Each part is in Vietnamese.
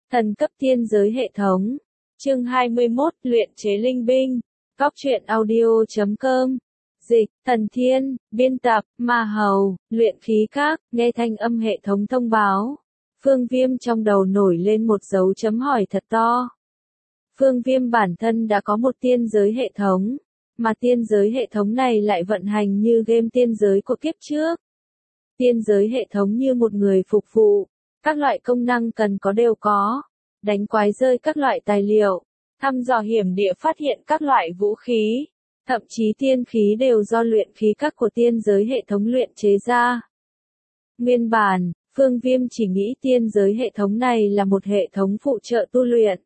Thần cấp tiên giới hệ thống. Chương 21, luyện chế linh binh. Góc truyện audio.com. Dịch, Thần Thiên, biên tập, Ma Hầu, luyện khí các, nghe thanh âm hệ thống thông báo. Phương Viêm trong đầu nổi lên một dấu chấm hỏi thật to. Phương Viêm bản thân đã có một tiên giới hệ thống, mà tiên giới hệ thống này lại vận hành như game tiên giới của kiếp trước. Tiên giới hệ thống như một người phục vụ, các loại công năng cần có đều có, đánh quái rơi các loại tài liệu, thăm dò hiểm địa phát hiện các loại vũ khí, thậm chí tiên khí đều do luyện khí các của tiên giới hệ thống luyện chế ra. Nguyên bản, Phương Viêm chỉ nghĩ tiên giới hệ thống này là một hệ thống phụ trợ tu luyện.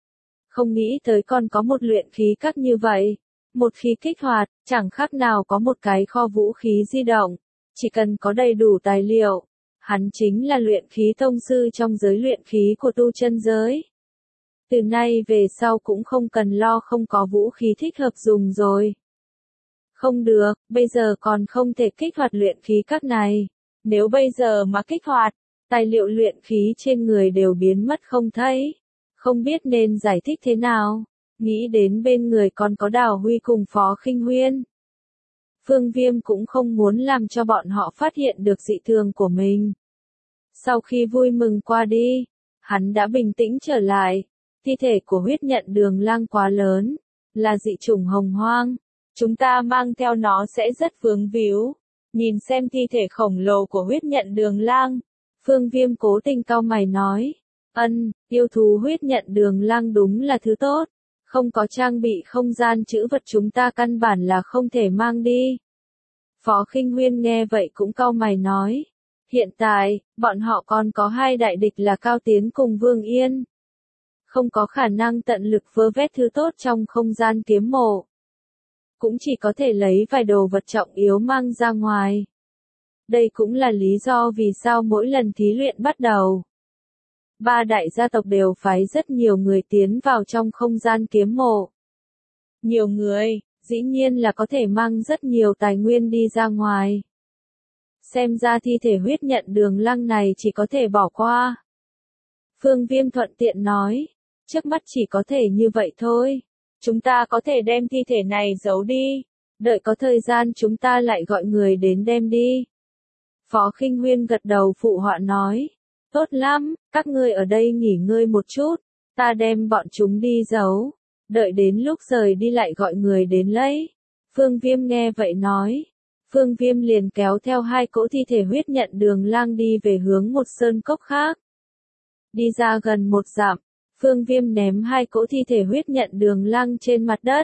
Không nghĩ tới còn có một luyện khí các như vậy. Một khi kích hoạt, chẳng khác nào có một cái kho vũ khí di động. Chỉ cần có đầy đủ tài liệu, hắn chính là luyện khí tông sư trong giới luyện khí của tu chân giới. Từ nay về sau cũng không cần lo không có vũ khí thích hợp dùng rồi. Không được, bây giờ còn không thể kích hoạt luyện khí các này. Nếu bây giờ mà kích hoạt, tài liệu luyện khí trên người đều biến mất không thấy. Không biết nên giải thích thế nào. Nghĩ đến bên người còn có Đào Huy cùng Phó Khinh Huyên. Phương Viêm cũng không muốn làm cho bọn họ phát hiện được dị thường của mình. Sau khi vui mừng qua đi, hắn đã bình tĩnh trở lại. Thi thể của huyết nhận đường lang quá lớn, là dị chủng hồng hoang. Chúng ta mang theo nó sẽ rất vướng víu. Nhìn xem thi thể khổng lồ của huyết nhận đường lang. Phương Viêm cố tình cau mày nói. Yêu thú huyết nhận đường lang đúng là thứ tốt. Không có trang bị không gian trữ vật chúng ta căn bản là không thể mang đi. Phó Khinh Huyên nghe vậy cũng cau mày nói. Hiện tại, bọn họ còn có hai đại địch là Cao Tiến cùng Vương Yên. Không có khả năng tận lực vơ vét thứ tốt trong không gian kiếm mộ. Cũng chỉ có thể lấy vài đồ vật trọng yếu mang ra ngoài. Đây cũng là lý do vì sao mỗi lần thí luyện bắt đầu. Ba đại gia tộc đều phái rất nhiều người tiến vào trong không gian kiếm mộ. Nhiều người, dĩ nhiên là có thể mang rất nhiều tài nguyên đi ra ngoài. Xem ra thi thể huyết nhận đường lăng này chỉ có thể bỏ qua. Phương Viêm thuận tiện nói, trước mắt chỉ có thể như vậy thôi. Chúng ta có thể đem thi thể này giấu đi. Đợi có thời gian chúng ta lại gọi người đến đem đi. Phó Khinh Huyên gật đầu phụ họa nói. Tốt lắm, các ngươi ở đây nghỉ ngơi một chút, ta đem bọn chúng đi giấu, đợi đến lúc rời đi lại gọi người đến lấy. Phương Viêm nghe vậy nói, Phương Viêm liền kéo theo hai cỗ thi thể huyết nhận đường lang đi về hướng một sơn cốc khác. Đi ra gần một dặm, Phương Viêm ném hai cỗ thi thể huyết nhận đường lang trên mặt đất.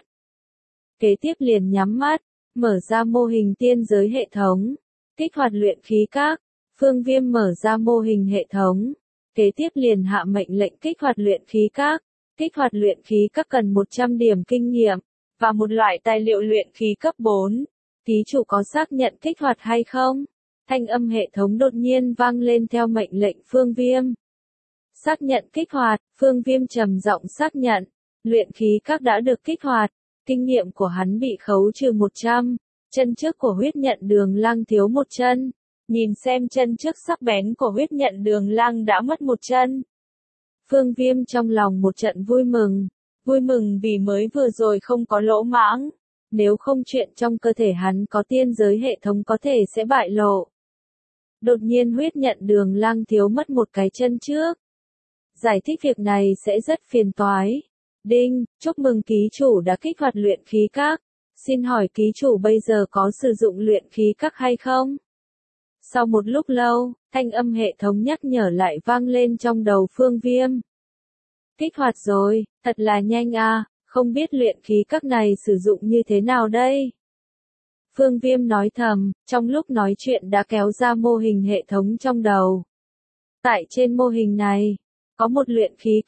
Kế tiếp liền nhắm mắt, mở ra mô hình tiên giới hệ thống, kích hoạt luyện khí các. Phương Viêm mở ra mô hình hệ thống, kế tiếp liền hạ mệnh lệnh kích hoạt luyện khí các. Kích hoạt luyện khí các cần 100 điểm kinh nghiệm, và một loại tài liệu luyện khí cấp 4. Ký chủ có xác nhận kích hoạt hay không? Thanh âm hệ thống đột nhiên vang lên theo mệnh lệnh Phương Viêm. Xác nhận kích hoạt, Phương Viêm trầm giọng xác nhận, luyện khí các đã được kích hoạt, kinh nghiệm của hắn bị khấu trừ 100, chân trước của huyết nhận đường lang thiếu một chân. Nhìn xem chân trước sắc bén của huyết nhận đường lang đã mất một chân. Phương Viêm trong lòng một trận vui mừng vì mới vừa rồi không có lỗ mãng, nếu không chuyện trong cơ thể hắn có tiên giới hệ thống có thể sẽ bại lộ. Đột nhiên huyết nhận đường lang thiếu mất một cái chân trước. Giải thích việc này sẽ rất phiền toái. Đinh, chúc mừng ký chủ đã kích hoạt luyện khí các. Xin hỏi ký chủ bây giờ có sử dụng luyện khí các hay không? Sau một lúc lâu, thanh âm hệ thống nhắc nhở lại vang lên trong đầu Phương Viêm. Kích hoạt rồi, thật là nhanh à, không biết luyện khí các này sử dụng như thế nào đây? Phương Viêm nói thầm, trong lúc nói chuyện đã kéo ra mô hình hệ thống trong đầu. Tại trên mô hình này, có một luyện khí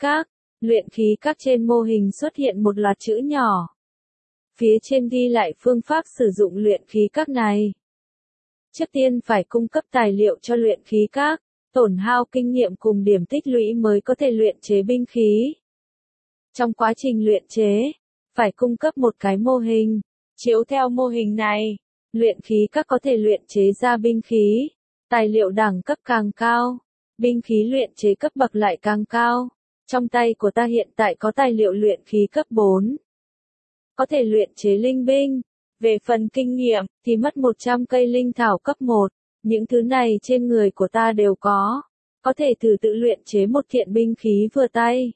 các trên mô hình xuất hiện một loạt chữ nhỏ. Phía trên ghi lại phương pháp sử dụng luyện khí các này. Trước tiên phải cung cấp tài liệu cho luyện khí các, tổn hao kinh nghiệm cùng điểm tích lũy mới có thể luyện chế binh khí. Trong quá trình luyện chế, phải cung cấp một cái mô hình, chiếu theo mô hình này, luyện khí các có thể luyện chế ra binh khí, tài liệu đẳng cấp càng cao, binh khí luyện chế cấp bậc lại càng cao. Trong tay của ta hiện tại có tài liệu luyện khí cấp 4. Có thể luyện chế linh binh. Về phần kinh nghiệm, thì mất 100 cây linh thảo cấp 1. Những thứ này trên người của ta đều có. Có thể thử tự luyện chế một kiện binh khí vừa tay.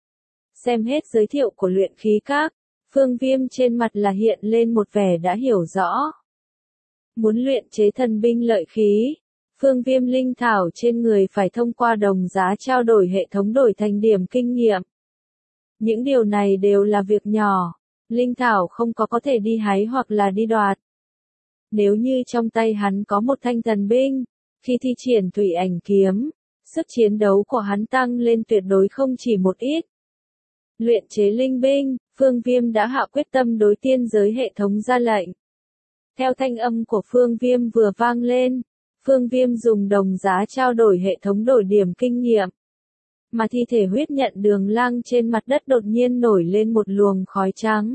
Xem hết giới thiệu của luyện khí các, Phương Viêm trên mặt là hiện lên một vẻ đã hiểu rõ. Muốn luyện chế thần binh lợi khí, Phương Viêm linh thảo trên người phải thông qua đồng giá trao đổi hệ thống đổi thành điểm kinh nghiệm. Những điều này đều là việc nhỏ, linh thảo không có thể đi hái hoặc là đi đoạt. Nếu như trong tay hắn có một thanh thần binh, khi thi triển thủy ảnh kiếm, sức chiến đấu của hắn tăng lên tuyệt đối không chỉ một ít. Luyện chế linh binh, Phương Viêm đã hạ quyết tâm đối tiên giới hệ thống ra lệnh. Theo thanh âm của Phương Viêm vừa vang lên, Phương Viêm dùng đồng giá trao đổi hệ thống đổi điểm kinh nghiệm. Mà thi thể huyết nhận đường lang trên mặt đất đột nhiên nổi lên một luồng khói trắng.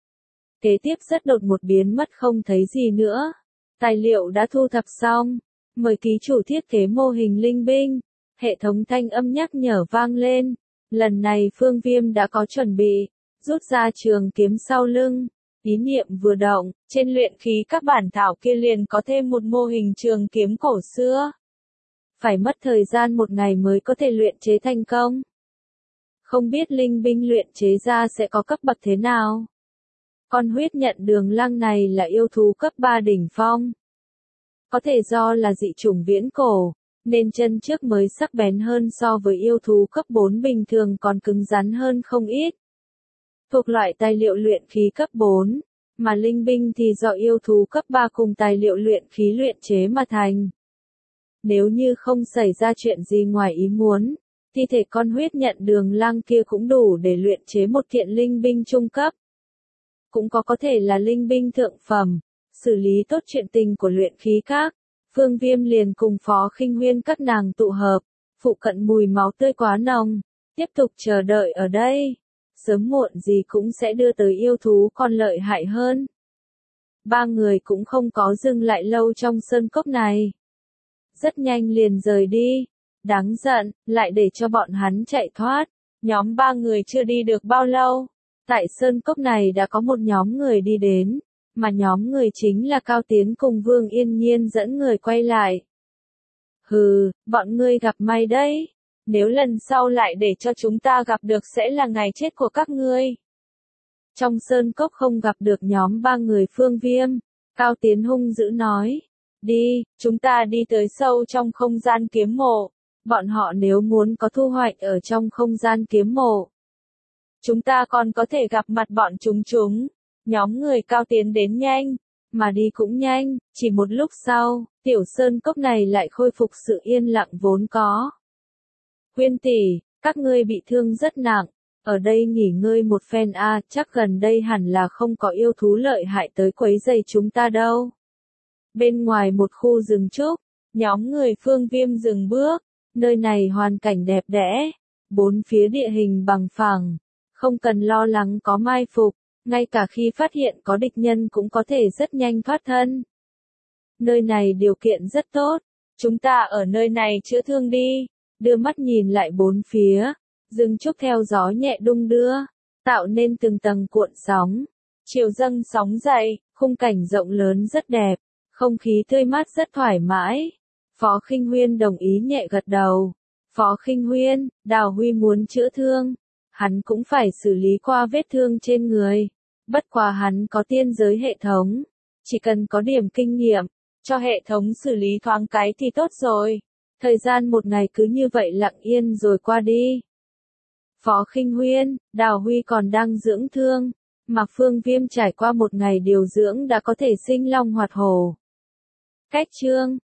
Kế tiếp rất đột một biến mất không thấy gì nữa. Tài liệu đã thu thập xong. Mời ký chủ thiết kế mô hình linh binh. Hệ thống thanh âm nhắc nhở vang lên. Lần này Phương Viêm đã có chuẩn bị. Rút ra trường kiếm sau lưng. Ý niệm vừa động, trên luyện khí các bản thảo kia liền có thêm một mô hình trường kiếm cổ xưa. Phải mất thời gian một ngày mới có thể luyện chế thành công. Không biết linh binh luyện chế ra sẽ có cấp bậc thế nào. Con huyết nhận đường lang này là yêu thú cấp 3 đỉnh phong. Có thể do là dị chủng viễn cổ, nên chân trước mới sắc bén hơn so với yêu thú cấp 4 bình thường còn cứng rắn hơn không ít. Thuộc loại tài liệu luyện khí cấp 4, mà linh binh thì do yêu thú cấp 3 cùng tài liệu luyện khí luyện chế mà thành. Nếu như không xảy ra chuyện gì ngoài ý muốn, thi thể con huyết nhận đường lang kia cũng đủ để luyện chế một kiện linh binh trung cấp. Cũng có thể là linh binh thượng phẩm. Xử lý tốt chuyện tình của luyện khí các, Phương Viêm liền cùng Phó Khinh Huyên các nàng tụ hợp, phụ cận mùi máu tươi quá nồng, tiếp tục chờ đợi ở đây. Sớm muộn gì cũng sẽ đưa tới yêu thú còn lợi hại hơn. Ba người cũng không có dừng lại lâu trong sơn cốc này. Rất nhanh liền rời đi. Đáng giận, lại để cho bọn hắn chạy thoát. Nhóm ba người chưa đi được bao lâu. Tại sơn cốc này đã có một nhóm người đi đến. Mà nhóm người chính là Cao Tiến cùng Vương Yên Nhiên dẫn người quay lại. Hừ, bọn ngươi gặp may đấy. Nếu lần sau lại để cho chúng ta gặp được sẽ là ngày chết của các ngươi. Trong sơn cốc không gặp được nhóm ba người Phương Viêm. Cao Tiến hung dữ nói. Đi, chúng ta đi tới sâu trong không gian kiếm mộ. Bọn họ nếu muốn có thu hoạch ở trong không gian kiếm mộ, chúng ta còn có thể gặp mặt bọn chúng. Nhóm người Cao Tiến đến nhanh, mà đi cũng nhanh, chỉ một lúc sau, tiểu sơn cốc này lại khôi phục sự yên lặng vốn có. Huyên tỷ, các ngươi bị thương rất nặng, ở đây nghỉ ngơi một phen chắc gần đây hẳn là không có yêu thú lợi hại tới quấy rầy chúng ta đâu. Bên ngoài một khu rừng trúc, nhóm người Phương Viêm dừng bước, nơi này hoàn cảnh đẹp đẽ, bốn phía địa hình bằng phẳng, không cần lo lắng có mai phục. Ngay cả khi phát hiện có địch nhân cũng có thể rất nhanh thoát thân. Nơi này điều kiện rất tốt, chúng ta ở nơi này chữa thương đi. Đưa mắt nhìn lại bốn phía, rừng trúc theo gió nhẹ đung đưa, tạo nên từng tầng cuộn sóng. Chiều dâng sóng dậy, khung cảnh rộng lớn rất đẹp, không khí tươi mát rất thoải mái. Phó Khinh Huyên đồng ý nhẹ gật đầu. Phó Khinh Huyên, Đào Huy muốn chữa thương. Hắn cũng phải xử lý qua vết thương trên người. Bất quá hắn có tiên giới hệ thống. Chỉ cần có điểm kinh nghiệm, cho hệ thống xử lý thoáng cái thì tốt rồi. Thời gian một ngày cứ như vậy lặng yên rồi qua đi. Phó Khinh Huyên, Đào Huy còn đang dưỡng thương. Mà Phương Viêm trải qua một ngày điều dưỡng đã có thể sinh long hoạt hổ. Cách chương